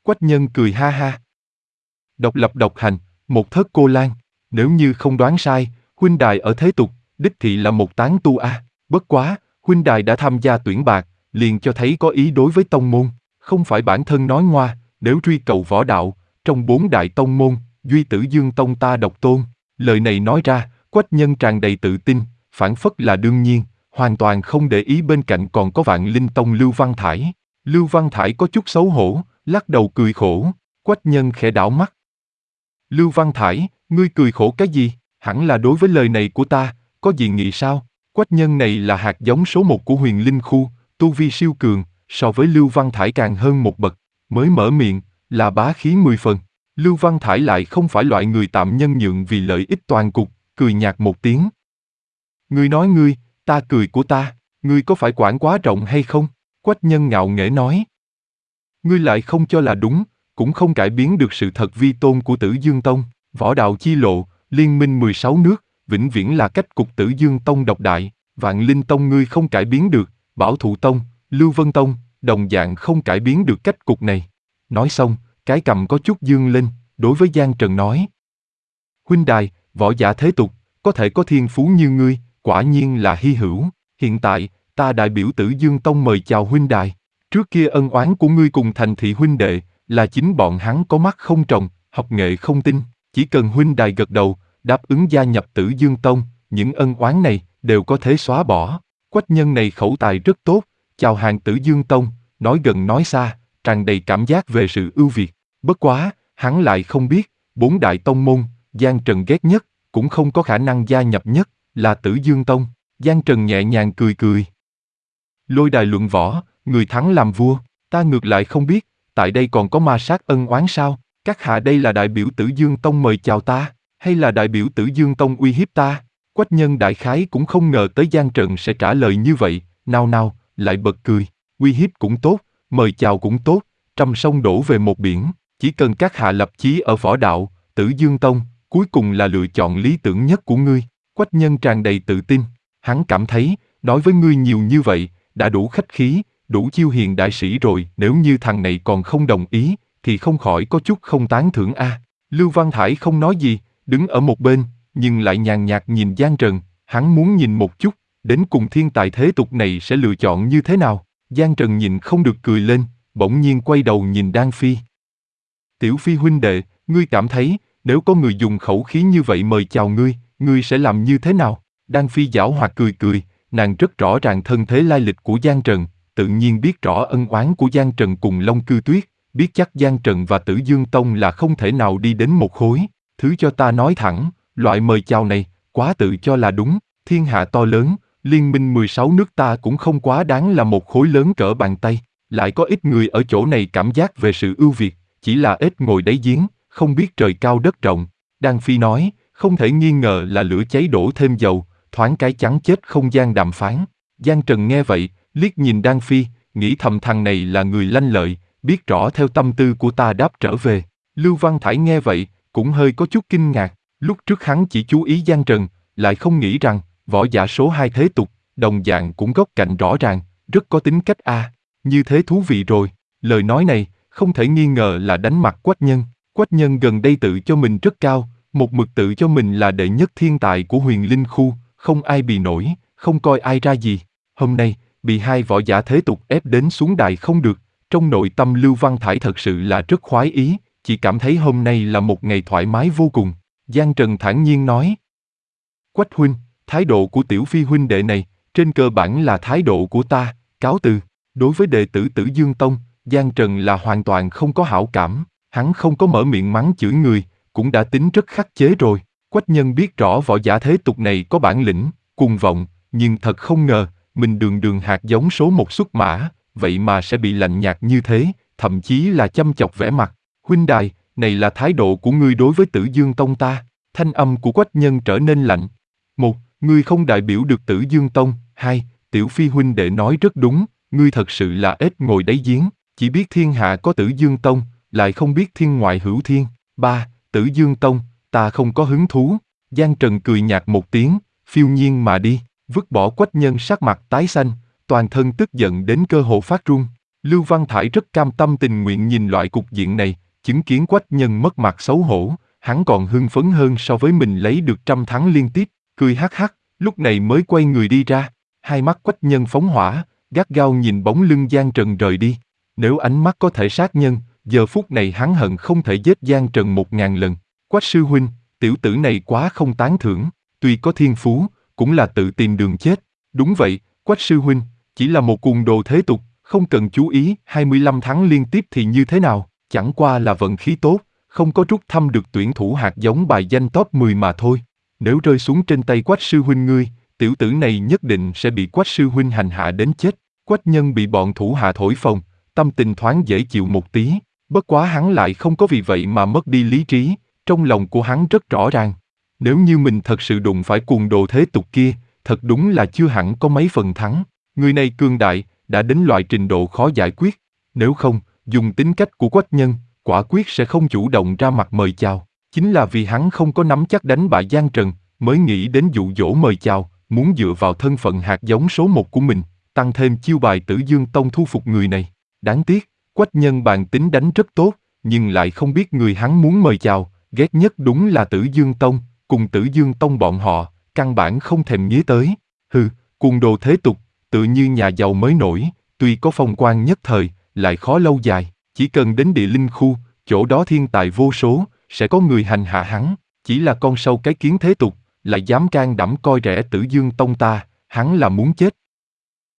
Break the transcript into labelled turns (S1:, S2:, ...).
S1: Quách Nhân cười ha ha. Độc lập độc hành, một thớt cô lang, nếu như không đoán sai, huynh đài ở thế tục, đích thị là một tán tu a. Bất quá, huynh đài đã tham gia tuyển bạt, liền cho thấy có ý đối với tông môn, không phải bản thân nói ngoa, nếu truy cầu võ đạo, trong 4 đại tông môn, duy Tử Dương Tông ta độc tôn. Lời này nói ra, Quách Nhân tràn đầy tự tin, phảng phất là đương nhiên, hoàn toàn không để ý bên cạnh còn có Vạn Linh Tông Lưu Văn Thải. Lưu Văn Thải có chút xấu hổ, lắc đầu cười khổ. Quách Nhân khẽ đảo mắt. Lưu Văn Thải, ngươi cười khổ cái gì? Hẳn là đối với lời này của ta, có gì nghĩ sao? Quách Nhân này là hạt giống số 1 của Huyền Linh Khu, tu vi siêu cường, so với Lưu Văn Thải càng hơn một bậc. Mới mở miệng, là bá khí 10 phần. Lưu Văn Thải lại không phải loại người tạm nhân nhượng vì lợi ích toàn cục, cười nhạt một tiếng. Ngươi nói ngươi, ta cười của ta, ngươi có phải quản quá rộng hay không? Quách Nhân ngạo nghễ nói. Ngươi lại không cho là đúng, cũng không cải biến được sự thật vi tôn của Tử Dương Tông, võ đạo chi lộ, liên minh 16 nước, vĩnh viễn là cách cục Tử Dương Tông độc đại, Vạn Linh Tông ngươi không cải biến được, Bảo Thụ Tông, Lưu Vân Tông, đồng dạng không cải biến được cách cục này. Nói xong, cái cầm có chút dương lên, đối với Giang Trần nói. Huynh đài, võ giả thế tục, có thể có thiên phú như ngươi, quả nhiên là hy hữu. Hiện tại, ta đại biểu Tử Dương Tông mời chào huynh đài. Trước kia ân oán của ngươi cùng thành thị huynh đệ, là chính bọn hắn có mắt không tròng, học nghệ không tinh. Chỉ cần huynh đài gật đầu, đáp ứng gia nhập Tử Dương Tông, những ân oán này đều có thể xóa bỏ. Quách Nhân này khẩu tài rất tốt, chào hàng Tử Dương Tông, nói gần nói xa, tràn đầy cảm giác về sự ưu việt. Bất quá, hắn lại không biết, 4 đại tông môn, Giang Trần ghét nhất, cũng không có khả năng gia nhập nhất, là Tử Dương Tông. Giang Trần nhẹ nhàng cười cười. Lôi đài luận võ, người thắng làm vua, ta ngược lại không biết, tại đây còn có ma sát ân oán sao? Các hạ đây là đại biểu Tử Dương Tông mời chào ta, hay là đại biểu Tử Dương Tông uy hiếp ta? Quách Nhân đại khái cũng không ngờ tới Giang Trần sẽ trả lời như vậy, nào nào, lại bật cười, uy hiếp cũng tốt, mời chào cũng tốt, trăm sông đổ về một biển, chỉ cần các hạ lập chí ở võ đạo, Tử Dương Tông, cuối cùng là lựa chọn lý tưởng nhất của ngươi. Quách Nhân tràn đầy tự tin, hắn cảm thấy, nói với ngươi nhiều như vậy, đã đủ khách khí, đủ chiêu hiền đại sĩ rồi, nếu như thằng này còn không đồng ý, thì không khỏi có chút không tán thưởng a. Lưu Văn Thải không nói gì, đứng ở một bên, nhưng lại nhàn nhạt nhìn Giang Trần, hắn muốn nhìn một chút, đến cùng thiên tài thế tục này sẽ lựa chọn như thế nào. Giang Trần nhìn không được cười lên, bỗng nhiên quay đầu nhìn Đan Phi. Tiểu Phi huynh đệ, ngươi cảm thấy, nếu có người dùng khẩu khí như vậy mời chào ngươi sẽ làm như thế nào? Đan Phi giảo hoạt cười cười, nàng rất rõ ràng thân thế lai lịch của Giang Trần, tự nhiên biết rõ ân oán của Giang Trần cùng Long Cư Tuyết, biết chắc Giang Trần và Tử Dương Tông là không thể nào đi đến một khối. Thứ cho ta nói thẳng, loại mời chào này, quá tự cho là đúng, thiên hạ to lớn, liên minh 16 nước ta cũng không quá đáng là một khối lớn cỡ bàn tay, lại có ít người ở chỗ này cảm giác về sự ưu việt, chỉ là ếch ngồi đáy giếng, không biết trời cao đất rộng. Đan Phi nói, không thể nghi ngờ là lửa cháy đổ thêm dầu, thoáng cái chắn chết không gian đàm phán. Giang Trần nghe vậy, liếc nhìn Đan Phi, nghĩ thầm thằng này là người lanh lợi, biết rõ theo tâm tư của ta đáp trở về. Lưu Văn Thải nghe vậy, cũng hơi có chút kinh ngạc, lúc trước hắn chỉ chú ý Giang Trần, lại không nghĩ rằng, võ giả số 2 thế tục, đồng dạng cũng góc cạnh rõ ràng, rất có tính cách a. Như thế thú vị rồi, lời nói này, không thể nghi ngờ là đánh mặt Quách Nhân. Quách Nhân gần đây tự cho mình rất cao, một mực tự cho mình là đệ nhất thiên tài của Huyền Linh Khu, không ai bì nổi, không coi ai ra gì. Hôm nay, bị hai võ giả thế tục ép đến xuống đài không được, trong nội tâm Lưu Văn Thải thật sự là rất khoái ý, chỉ cảm thấy hôm nay là một ngày thoải mái vô cùng. Giang Trần thản nhiên nói. Quách huynh, thái độ của Tiểu Phi huynh đệ này, trên cơ bản là thái độ của ta, cáo từ. Đối với đệ tử Tử Dương Tông, Giang Trần là hoàn toàn không có hảo cảm, hắn không có mở miệng mắng chửi người, cũng đã tính rất khắc chế rồi. Quách Nhân biết rõ võ giả thế tục này có bản lĩnh, cuồng vọng, nhưng thật không ngờ, mình đường đường hạt giống số 1 xuất mã, vậy mà sẽ bị lạnh nhạt như thế, thậm chí là châm chọc vẻ mặt. Huynh đài, này là thái độ của ngươi đối với Tử Dương Tông ta. Thanh âm của Quách Nhân trở nên lạnh. 1. Ngươi không đại biểu được Tử Dương Tông. 2. Tiểu Phi huynh đệ nói rất đúng, ngươi thật sự là ếch ngồi đáy giếng, chỉ biết thiên hạ có Tử Dương Tông, lại không biết thiên ngoại hữu thiên. 3. Tử Dương Tông, ta không có hứng thú. Giang Trần cười nhạt một tiếng, phiêu nhiên mà đi, vứt bỏ Quách Nhân sắc mặt tái xanh, toàn thân tức giận đến cơ hồ phát run. Lưu Văn Thải rất cam tâm tình nguyện nhìn loại cục diện này, chứng kiến Quách Nhân mất mặt xấu hổ, hắn còn hưng phấn hơn so với mình lấy được 100 thắng liên tiếp, cười hắc hắc, lúc này mới quay người đi ra. Hai mắt Quách Nhân phóng hỏa, gắt gao nhìn bóng lưng Giang Trần rời đi. Nếu ánh mắt có thể sát nhân, giờ phút này hắn hận không thể giết Giang Trần 1000 lần. Quách sư huynh, tiểu tử này quá không tán thưởng, tuy có thiên phú, cũng là tự tìm đường chết. Đúng vậy, Quách sư huynh, chỉ là một cuồng đồ thế tục, không cần chú ý, 25 thắng liên tiếp thì như thế nào, chẳng qua là vận khí tốt, không có rút thăm được tuyển thủ hạt giống bài danh top 10 mà thôi. Nếu rơi xuống trên tay Quách sư huynh ngươi, tiểu tử này nhất định sẽ bị Quách sư huynh hành hạ đến chết. Quách Nhân bị bọn thủ hạ thổi phồng, tâm tình thoáng dễ chịu một tí, bất quá hắn lại không có vì vậy mà mất đi lý trí, trong lòng của hắn rất rõ ràng. Nếu như mình thật sự đụng phải cuồng đồ thế tục kia, thật đúng là chưa hẳn có mấy phần thắng. Người này cương đại, đã đến loại trình độ khó giải quyết. Nếu không, dùng tính cách của Quách Nhân, quả quyết sẽ không chủ động ra mặt mời chào. Chính là vì hắn không có nắm chắc đánh bại Giang Trần, mới nghĩ đến dụ dỗ mời chào, muốn dựa vào thân phận hạt giống số 1 của mình, tăng thêm chiêu bài Tử Dương Tông thu phục người này. Đáng tiếc, Quách Nhân bản tính đánh rất tốt, nhưng lại không biết người hắn muốn mời chào, ghét nhất đúng là Tử Dương Tông, cùng Tử Dương Tông bọn họ, căn bản không thèm nghĩ tới. Hừ, cuồng đồ thế tục, tự như nhà giàu mới nổi, tuy có phong quang nhất thời, lại khó lâu dài, chỉ cần đến địa linh khu, chỗ đó thiên tài vô số, sẽ có người hành hạ hắn, chỉ là con sâu cái kiến thế tục, lại dám can đảm coi rẻ Tử Dương Tông ta, hắn là muốn chết.